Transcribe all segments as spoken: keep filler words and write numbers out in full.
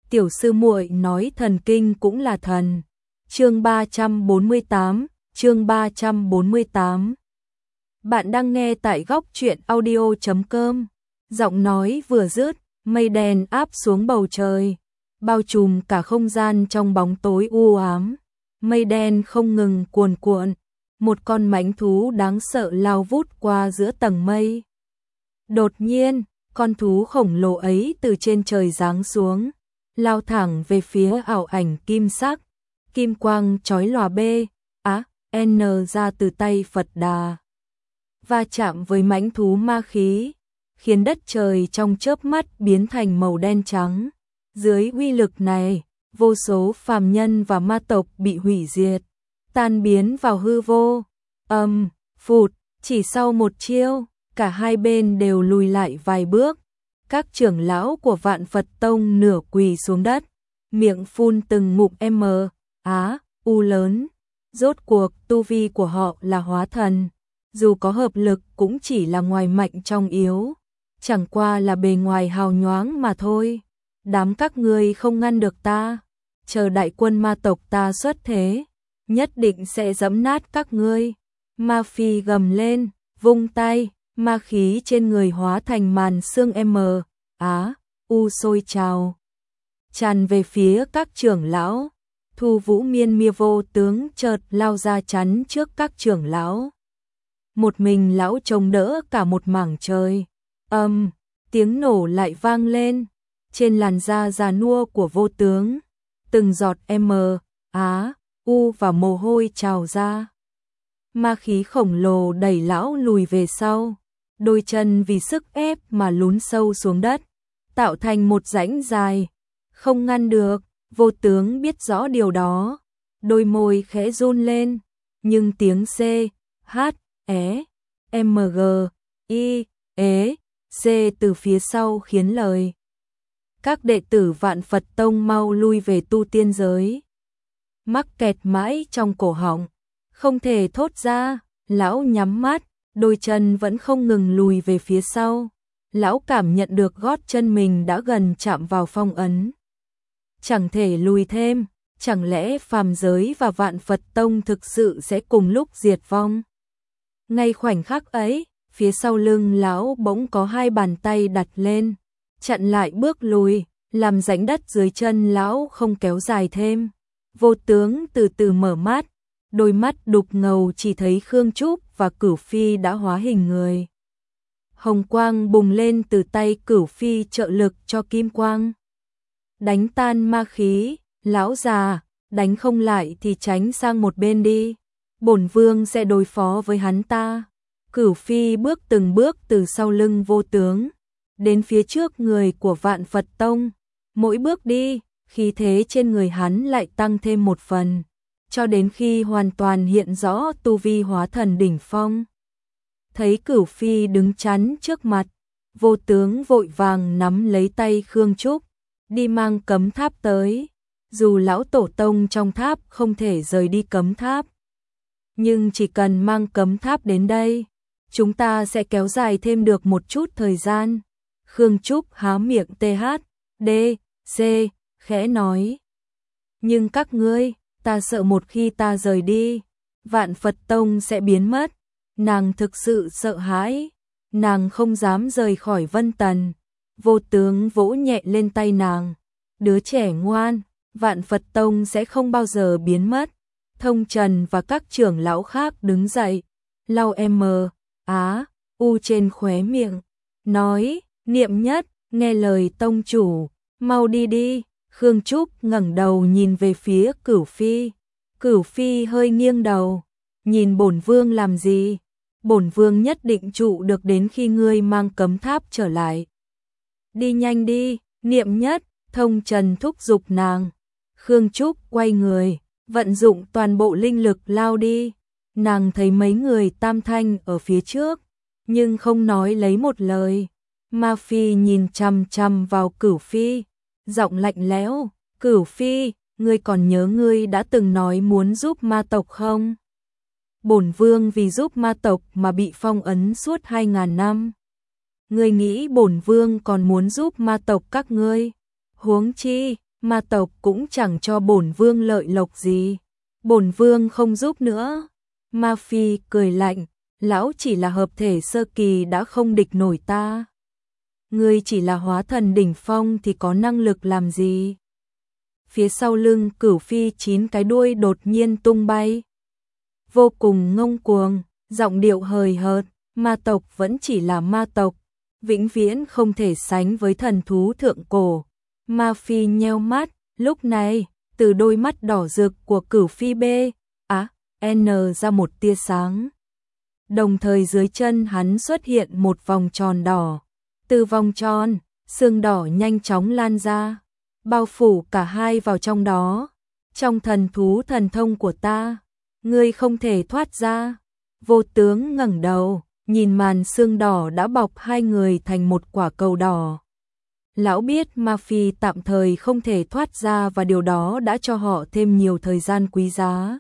tiểu sư muội nói thần kinh cũng là thần. Chương ba trăm bốn mươi tám, chương ba trăm bốn mươi tám. Bạn đang nghe tại góc truyện audio chấm com. Giọng nói vừa dứt, mây đen áp xuống bầu trời, bao trùm cả không gian trong bóng tối u ám. Mây đen không ngừng cuồn cuộn, một con mãnh thú đáng sợ lao vút qua giữa tầng mây. Đột nhiên, con thú khổng lồ ấy từ trên trời giáng xuống, lao thẳng về phía ảo ảnh kim sắc, kim quang chói lòa bê, á, n ra từ tay Phật Đà. Va chạm với mãnh thú ma khí, khiến đất trời trong chớp mắt biến thành màu đen trắng. Dưới uy lực này, vô số phàm nhân và ma tộc bị hủy diệt, tan biến vào hư vô. Âm, um, phụt, chỉ sau một chiêu, cả hai bên đều lùi lại vài bước. Các trưởng lão của Vạn Phật Tông nửa quỳ xuống đất, miệng phun từng ngụm M, Á, U lớn. Rốt cuộc tu vi của họ là hóa thần, dù có hợp lực cũng chỉ là ngoài mạnh trong yếu, chẳng qua là bề ngoài hào nhoáng mà thôi. Đám các ngươi không ngăn được ta, chờ đại quân ma tộc ta xuất thế, nhất định sẽ giẫm nát các ngươi. Ma Phi gầm lên, vung tay, ma khí trên người hóa thành màn sương M, Á, U sôi trào, tràn về phía các trưởng lão. Thu Vũ Miên Mia vô tướng chợt lao ra chắn trước các trưởng lão. Một mình lão chống đỡ cả một mảng trời. Âm, um, tiếng nổ lại vang lên. Trên làn da già nua của vô tướng, từng giọt M, Á, U và mồ hôi trào ra. Ma khí khổng lồ đẩy lão lùi về sau, đôi chân vì sức ép mà lún sâu xuống đất, tạo thành một rãnh dài, không ngăn được. Vô tướng biết rõ điều đó, đôi môi khẽ run lên, nhưng tiếng C, H, E, M, G, I, E, C từ phía sau khiến lời các đệ tử Vạn Phật Tông mau lui về tu tiên giới. Mắc kẹt mãi trong cổ họng, không thể thốt ra. Lão nhắm mắt, đôi chân vẫn không ngừng lùi về phía sau. Lão cảm nhận được gót chân mình đã gần chạm vào phong ấn, chẳng thể lùi thêm. Chẳng lẽ phàm giới và Vạn Phật Tông thực sự sẽ cùng lúc diệt vong? Ngay khoảnh khắc ấy, phía sau lưng lão bỗng có hai bàn tay đặt lên, chặn lại bước lùi, làm rãnh đất dưới chân lão không kéo dài thêm. Vô tướng từ từ mở mắt, đôi mắt đục ngầu chỉ thấy Khương Trúc và Cửu Phi đã hóa hình người. Hồng quang bùng lên từ tay Cửu Phi trợ lực cho kim quang, đánh tan ma khí. Lão già, đánh không lại thì tránh sang một bên đi, bổn vương sẽ đối phó với hắn ta. Cửu Phi bước từng bước từ sau lưng vô tướng đến phía trước người của Vạn Phật Tông. Mỗi bước đi, khí thế trên người hắn lại tăng thêm một phần, cho đến khi hoàn toàn hiện rõ tu vi hóa thần đỉnh phong. Thấy Cửu Phi đứng chắn trước mặt, vô tướng vội vàng nắm lấy tay Khương Trúc, đi mang cấm tháp tới. Dù lão tổ tông trong tháp không thể rời đi cấm tháp, nhưng chỉ cần mang cấm tháp đến đây, chúng ta sẽ kéo dài thêm được một chút thời gian. Khương Trúc há miệng T H D C khẽ nói. Nhưng các ngươi, ta sợ một khi ta rời đi, Vạn Phật Tông sẽ biến mất. Nàng thực sự sợ hãi, nàng không dám rời khỏi Vân Tần. Vô tướng vỗ nhẹ lên tay nàng. Đứa trẻ ngoan, Vạn Phật Tông sẽ không bao giờ biến mất. Thông Trần và các trưởng lão khác đứng dậy, lau M, Á, U trên khóe miệng, nói, Niệm Nhất, nghe lời tông chủ, mau đi đi. Khương Trúc ngẩng đầu nhìn về phía Cửu Phi. Cửu Phi hơi nghiêng đầu, nhìn bổn vương làm gì? Bổn vương nhất định trụ được đến khi ngươi mang cấm tháp trở lại. Đi nhanh đi, Niệm Nhất, Thông Trần thúc giục nàng. Khương Trúc quay người, vận dụng toàn bộ linh lực lao đi. Nàng thấy mấy người tam thanh ở phía trước, nhưng không nói lấy một lời. Ma Phi nhìn chằm chằm vào Cửu Phi, giọng lạnh lẽo, Cửu Phi, ngươi còn nhớ ngươi đã từng nói muốn giúp ma tộc không? Bổn vương vì giúp ma tộc mà bị phong ấn suốt hai ngàn năm. Ngươi nghĩ bổn vương còn muốn giúp ma tộc các ngươi? Huống chi, ma tộc cũng chẳng cho bổn vương lợi lộc gì. Bổn vương không giúp nữa. Ma Phi cười lạnh, lão chỉ là hợp thể sơ kỳ đã không địch nổi ta. Ngươi chỉ là hóa thần đỉnh phong thì có năng lực làm gì? Phía sau lưng Cửu Phi chín cái đuôi đột nhiên tung bay. Vô cùng ngông cuồng, giọng điệu hời hợt, ma tộc vẫn chỉ là ma tộc, vĩnh viễn không thể sánh với thần thú thượng cổ. Ma Phi nheo mắt, lúc này, từ đôi mắt đỏ rực của Cửu Phi B, á, N ra một tia sáng. Đồng thời dưới chân hắn xuất hiện một vòng tròn đỏ. Từ vòng tròn, xương đỏ nhanh chóng lan ra, bao phủ cả hai vào trong đó. Trong thần thú thần thông của ta, ngươi không thể thoát ra. Vô Tướng ngẩng đầu, nhìn màn xương đỏ đã bọc hai người thành một quả cầu đỏ. Lão biết Ma Phi tạm thời không thể thoát ra và điều đó đã cho họ thêm nhiều thời gian quý giá.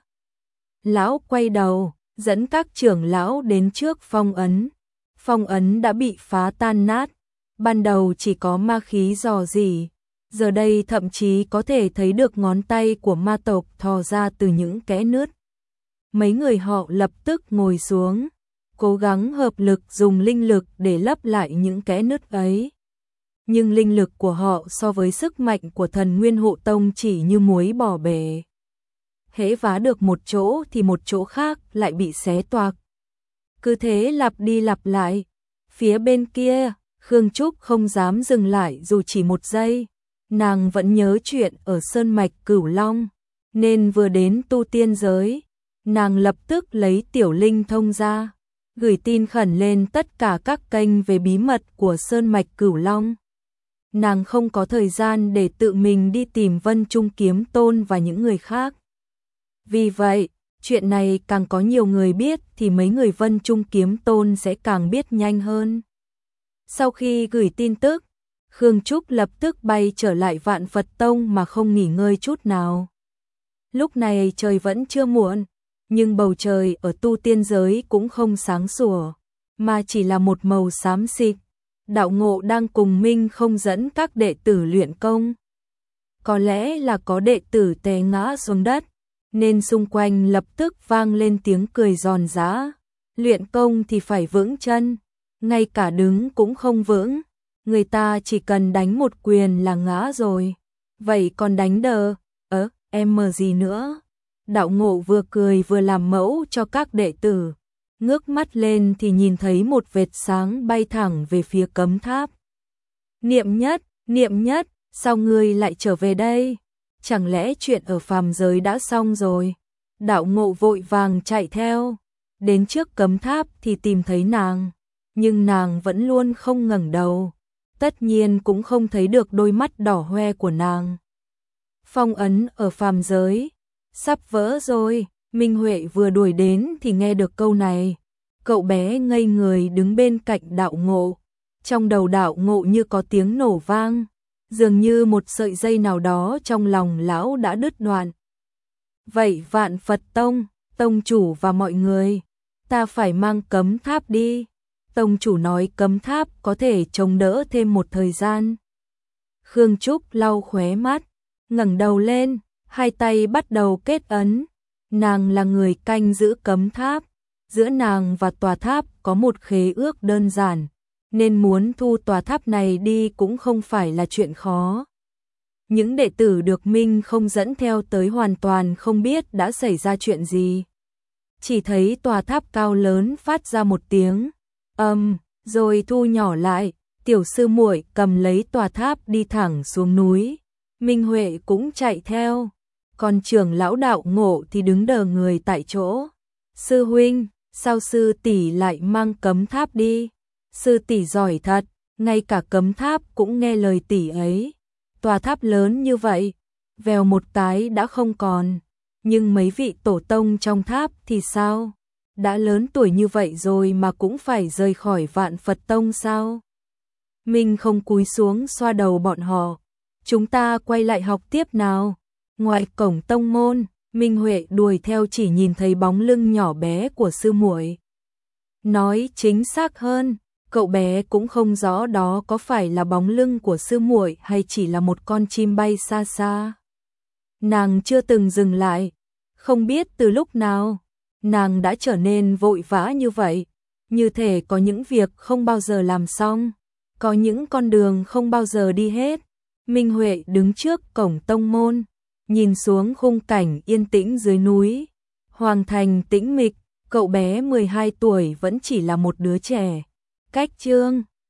Lão quay đầu, dẫn các trưởng lão đến trước phong ấn. Phong ấn đã bị phá tan nát, ban đầu chỉ có ma khí rò rỉ, giờ đây thậm chí có thể thấy được ngón tay của ma tộc thò ra từ những kẽ nứt. Mấy người họ lập tức ngồi xuống, cố gắng hợp lực dùng linh lực để lấp lại những kẽ nứt ấy. Nhưng linh lực của họ so với sức mạnh của thần Nguyên Hộ Tông chỉ như muối bỏ bể. Hễ vá được một chỗ thì một chỗ khác lại bị xé toạc. Cứ thế lặp đi lặp lại. Phía bên kia, Khương Trúc không dám dừng lại dù chỉ một giây. Nàng vẫn nhớ chuyện ở Sơn Mạch Cửu Long, nên vừa đến tu tiên giới, nàng lập tức lấy tiểu linh thông ra, gửi tin khẩn lên tất cả các kênh về bí mật của Sơn Mạch Cửu Long. Nàng không có thời gian để tự mình đi tìm Vân Trung Kiếm Tôn và những người khác. Vì vậy, chuyện này càng có nhiều người biết thì mấy người Vân Trung Kiếm Tôn sẽ càng biết nhanh hơn. Sau khi gửi tin tức, Khương Trúc lập tức bay trở lại Vạn Phật Tông mà không nghỉ ngơi chút nào. Lúc này trời vẫn chưa muộn, nhưng bầu trời ở tu tiên giới cũng không sáng sủa, mà chỉ là một màu xám xịt. Đạo Ngộ đang cùng Minh không dẫn các đệ tử luyện công. Có lẽ là có đệ tử té ngã xuống đất, nên xung quanh lập tức vang lên tiếng cười giòn giã. Luyện công thì phải vững chân, ngay cả đứng cũng không vững. Người ta chỉ cần đánh một quyền là ngã rồi. Vậy còn đánh đờ, ớ, em mờ gì nữa? Đạo Ngộ vừa cười vừa làm mẫu cho các đệ tử. Ngước mắt lên thì nhìn thấy một vệt sáng bay thẳng về phía cấm tháp. Niệm Nhất, Niệm Nhất, sao ngươi lại trở về đây? Chẳng lẽ chuyện ở phàm giới đã xong rồi? Đạo Ngộ vội vàng chạy theo. Đến trước cấm tháp thì tìm thấy nàng. Nhưng nàng vẫn luôn không ngẩng đầu. Tất nhiên cũng không thấy được đôi mắt đỏ hoe của nàng. Phong ấn ở phàm giới sắp vỡ rồi. Minh Huệ vừa đuổi đến thì nghe được câu này. Cậu bé ngây người đứng bên cạnh Đạo Ngộ. Trong đầu Đạo Ngộ như có tiếng nổ vang, dường như một sợi dây nào đó trong lòng lão đã đứt đoạn. Vậy Vạn Phật Tông, tông chủ và mọi người, ta phải mang cấm tháp đi. Tông chủ nói cấm tháp có thể chống đỡ thêm một thời gian. Khương Trúc lau khóe mắt, ngẩng đầu lên, hai tay bắt đầu kết ấn. Nàng là người canh giữ cấm tháp, giữa nàng và tòa tháp có một khế ước đơn giản, nên muốn thu tòa tháp này đi cũng không phải là chuyện khó. Những đệ tử được Minh không dẫn theo tới hoàn toàn không biết đã xảy ra chuyện gì. Chỉ thấy tòa tháp cao lớn phát ra một tiếng ầm, um, rồi thu nhỏ lại. Tiểu sư muội cầm lấy tòa tháp đi thẳng xuống núi. Minh Huệ cũng chạy theo. Còn trưởng lão Đạo Ngộ thì đứng đờ người tại chỗ. Sư huynh, sao sư tỷ lại mang cấm tháp đi? Sư tỷ giỏi thật, ngay cả cấm tháp cũng nghe lời tỷ ấy. Tòa tháp lớn như vậy, vèo một cái đã không còn. Nhưng mấy vị tổ tông trong tháp thì sao? Đã lớn tuổi như vậy rồi mà cũng phải rời khỏi Vạn Phật Tông sao? Mình không cúi xuống xoa đầu bọn họ. Chúng ta quay lại học tiếp nào. Ngoài cổng tông môn, Minh Huệ đuổi theo chỉ nhìn thấy bóng lưng nhỏ bé của sư muội. Nói chính xác hơn, Cậu bé cũng không rõ đó có phải là bóng lưng của sư muội hay chỉ là một con chim bay xa xa. Nàng chưa từng dừng lại, không biết từ lúc nào, nàng đã trở nên vội vã như vậy, như thể có những việc không bao giờ làm xong, có những con đường không bao giờ đi hết. Minh Huệ đứng trước cổng tông môn, nhìn xuống khung cảnh yên tĩnh dưới núi, hoàng thành tĩnh mịch, cậu bé mười hai tuổi vẫn chỉ là một đứa trẻ. Cách Chương